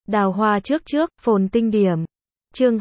Đào hoa trước trước, phồn tinh điểm. Chương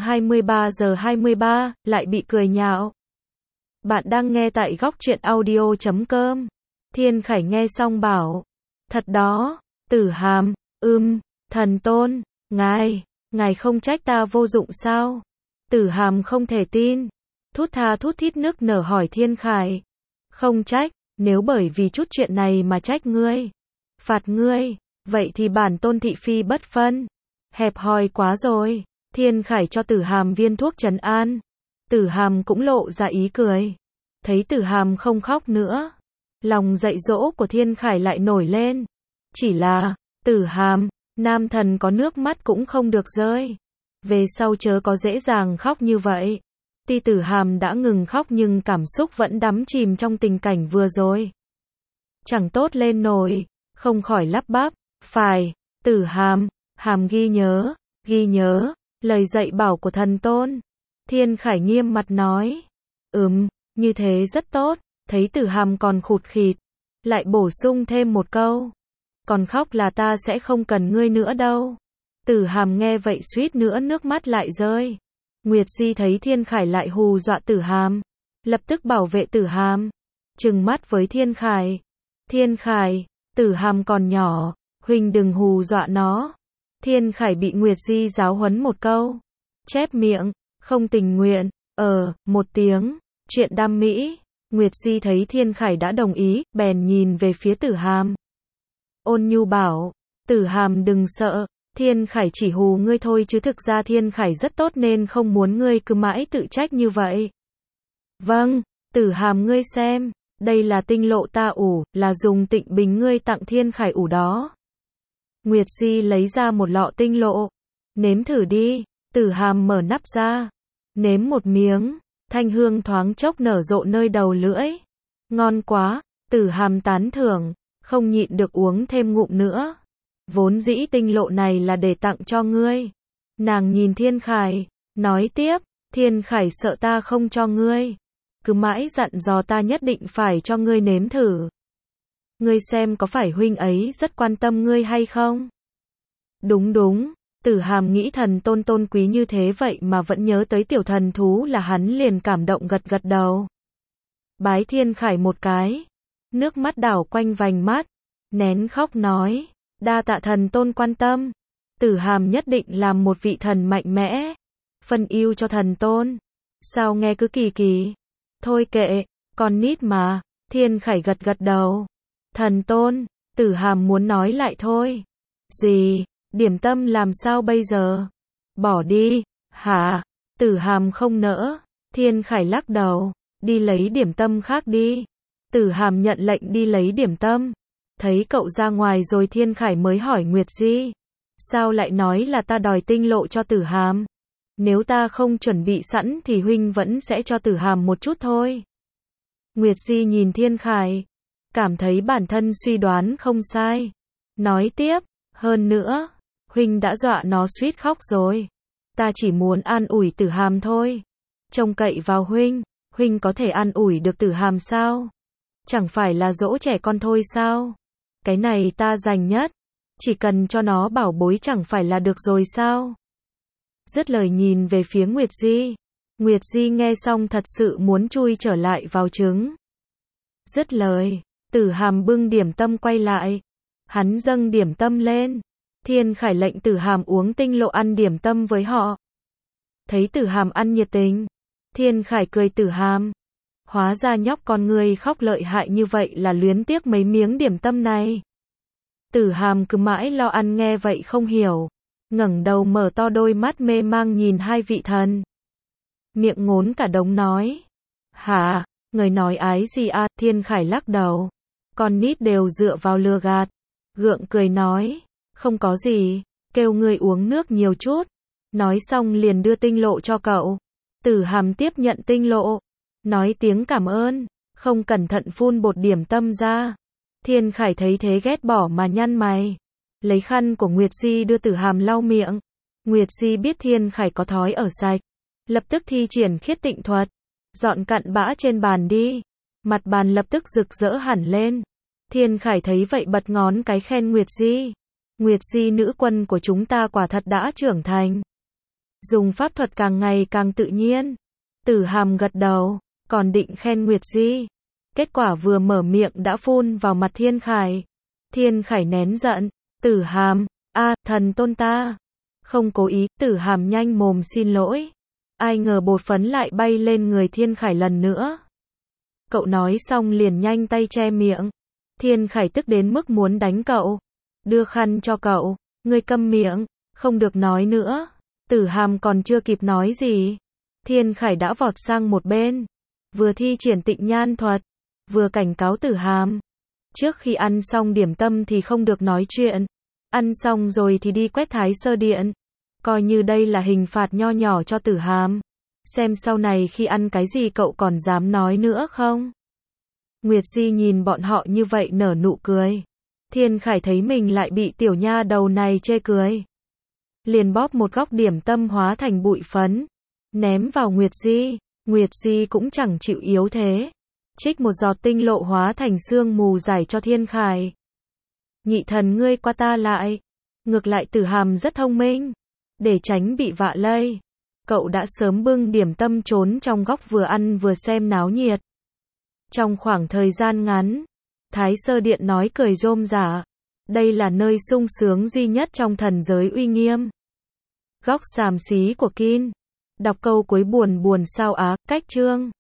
23:23, lại bị cười nhạo. Bạn đang nghe tại góc truyện audio.com. Thiên Khải nghe xong bảo. Thật đó, Tử Hàm, thần tôn, ngài không trách ta vô dụng sao? Tử Hàm không thể tin. Thút tha thút thít nức nở hỏi Thiên Khải. Không trách, nếu bởi vì chút chuyện này mà trách ngươi, phạt ngươi, vậy thì bản tôn thị phi bất phân. Hẹp hòi quá rồi. Thiên Khải cho Tử Hàm viên thuốc trấn an. Tử Hàm cũng lộ ra ý cười. Thấy Tử Hàm không khóc nữa, lòng dạy dỗ của Thiên Khải lại nổi lên. Chỉ là, Tử Hàm, nam thần có nước mắt cũng không được rơi. Về sau chớ có dễ dàng khóc như vậy. Tuy Tử Hàm đã ngừng khóc nhưng cảm xúc vẫn đắm chìm trong tình cảnh vừa rồi. Chẳng tốt lên nổi, không khỏi lắp bắp. Phải, Tử Hàm, Hàm ghi nhớ, lời dạy bảo của thần tôn. Thiên Khải nghiêm mặt nói. Như thế rất tốt. Thấy Tử Hàm còn khụt khịt, lại bổ sung thêm một câu. Còn khóc là ta sẽ không cần ngươi nữa đâu. Tử Hàm nghe vậy suýt nữa nước mắt lại rơi. Nguyệt Di thấy Thiên Khải lại hù dọa Tử Hàm, lập tức bảo vệ Tử Hàm, trừng mắt với Thiên Khải. Thiên Khải, Tử Hàm còn nhỏ, huynh đừng hù dọa nó. Thiên Khải bị Nguyệt Di giáo huấn một câu, chép miệng, không tình nguyện, một tiếng, chuyện đam mỹ. Nguyệt Di thấy Thiên Khải đã đồng ý, bèn nhìn về phía Tử Hàm. Ôn nhu bảo, Tử Hàm đừng sợ, Thiên Khải chỉ hù ngươi thôi chứ thực ra Thiên Khải rất tốt nên không muốn ngươi cứ mãi tự trách như vậy. Vâng, Tử Hàm ngươi xem, đây là tinh lộ ta ủ, là dùng tịnh bình ngươi tặng Thiên Khải ủ đó. Nguyệt Di lấy ra một lọ tinh lộ, nếm thử đi. Tử Hàm mở nắp ra, nếm một miếng, thanh hương thoáng chốc nở rộ nơi đầu lưỡi. Ngon quá, Tử Hàm tán thưởng, không nhịn được uống thêm ngụm nữa. Vốn dĩ tinh lộ này là để tặng cho ngươi. Nàng nhìn Thiên Khải, nói tiếp, Thiên Khải sợ ta không cho ngươi, cứ mãi dặn dò ta nhất định phải cho ngươi nếm thử. Ngươi xem có phải huynh ấy rất quan tâm ngươi hay không? Đúng, Tử Hàm nghĩ thần tôn tôn quý như thế vậy mà vẫn nhớ tới tiểu thần thú là hắn liền cảm động gật gật đầu. Bái Thiên Khải một cái, nước mắt đảo quanh vành mắt, nén khóc nói, đa tạ thần tôn quan tâm. Tử Hàm nhất định làm một vị thần mạnh mẽ, phân ưu cho thần tôn. Sao nghe cứ kỳ kỳ. Thôi kệ, con nít mà. Thiên Khải gật gật đầu. Thần tôn, Tử Hàm muốn nói lại thôi. Gì, điểm tâm làm sao bây giờ? Bỏ đi, hả? Tử Hàm không nỡ. Thiên Khải lắc đầu, đi lấy điểm tâm khác đi. Tử Hàm nhận lệnh đi lấy điểm tâm. Thấy cậu ra ngoài rồi Thiên Khải mới hỏi Nguyệt Di. Sao lại nói là ta đòi tinh lộ cho Tử Hàm? Nếu ta không chuẩn bị sẵn thì huynh vẫn sẽ cho Tử Hàm một chút thôi. Nguyệt Di nhìn Thiên Khải, cảm thấy bản thân suy đoán không sai. Nói tiếp, hơn nữa, huynh đã dọa nó suýt khóc rồi. Ta chỉ muốn an ủi Tử Hàm thôi. Trông cậy vào huynh có thể an ủi được Tử Hàm sao? Chẳng phải là dỗ trẻ con thôi sao? Cái này ta dành nhất. Chỉ cần cho nó bảo bối chẳng phải là được rồi sao? Dứt lời nhìn về phía Nguyệt Di. Nguyệt Di nghe xong thật sự muốn chui trở lại vào trứng. Dứt lời, Tử Hàm bưng điểm tâm quay lại. Hắn dâng điểm tâm lên. Thiên Khải lệnh Tử Hàm uống tinh lộ ăn điểm tâm với họ. Thấy Tử Hàm ăn nhiệt tình, Thiên Khải cười Tử Hàm. Hóa ra nhóc con ngươi khóc lợi hại như vậy là luyến tiếc mấy miếng điểm tâm này. Tử Hàm cứ mãi lo ăn nghe vậy không hiểu. Ngẩng đầu mở to đôi mắt mê mang nhìn hai vị thần. Miệng ngốn cả đống nói. Hả, người nói ái gì à? Thiên Khải lắc đầu. Con nít đều dựa vào lừa gạt. Gượng cười nói. Không có gì, kêu ngươi uống nước nhiều chút. Nói xong liền đưa tinh lộ cho cậu. Tử Hàm tiếp nhận tinh lộ, nói tiếng cảm ơn, không cẩn thận phun bột điểm tâm ra. Thiên Khải thấy thế ghét bỏ mà nhăn mày. Lấy khăn của Nguyệt Di đưa Tử Hàm lau miệng. Nguyệt Di biết Thiên Khải có thói ở sạch, lập tức thi triển khiết tịnh thuật, dọn cặn bã trên bàn đi. Mặt bàn lập tức rực rỡ hẳn lên. Thiên Khải thấy vậy bật ngón cái khen Nguyệt Di. Nguyệt Di nữ quân của chúng ta quả thật đã trưởng thành. Dùng pháp thuật càng ngày càng tự nhiên. Tử Hàm gật đầu, còn định khen Nguyệt Di. Kết quả vừa mở miệng đã phun vào mặt Thiên Khải. Thiên Khải nén giận, Tử Hàm, thần tôn ta. Không cố ý, Tử Hàm nhanh mồm xin lỗi. Ai ngờ bột phấn lại bay lên người Thiên Khải lần nữa. Cậu nói xong liền nhanh tay che miệng. Thiên Khải tức đến mức muốn đánh cậu. Đưa khăn cho cậu, ngươi câm miệng, không được nói nữa. Tử Hàm còn chưa kịp nói gì. Thiên Khải đã vọt sang một bên. Vừa thi triển tịnh nhan thuật, vừa cảnh cáo Tử Hàm. Trước khi ăn xong điểm tâm thì không được nói chuyện. Ăn xong rồi thì đi quét Thái Sơ Điện. Coi như đây là hình phạt nho nhỏ cho Tử Hàm. Xem sau này khi ăn cái gì cậu còn dám nói nữa không? Nguyệt Di nhìn bọn họ như vậy nở nụ cười. Thiên Khải thấy mình lại bị tiểu nha đầu này chê cười. Liền bóp một góc điểm tâm hóa thành bụi phấn. Ném vào Nguyệt Di. Nguyệt Di cũng chẳng chịu yếu thế. Trích một giọt tinh lộ hóa thành sương mù giải cho Thiên Khải. Nhị thần ngươi qua ta lại. Ngược lại Tử Hàm rất thông minh. Để tránh bị vạ lây. Cậu đã sớm bưng điểm tâm trốn trong góc vừa ăn vừa xem náo nhiệt. Trong khoảng thời gian ngắn, Thái Sơ Điện nói cười rôm rả. Đây là nơi sung sướng duy nhất trong thần giới uy nghiêm. Góc xàm xí của Kin. Đọc câu cuối buồn buồn sao á, cách chương.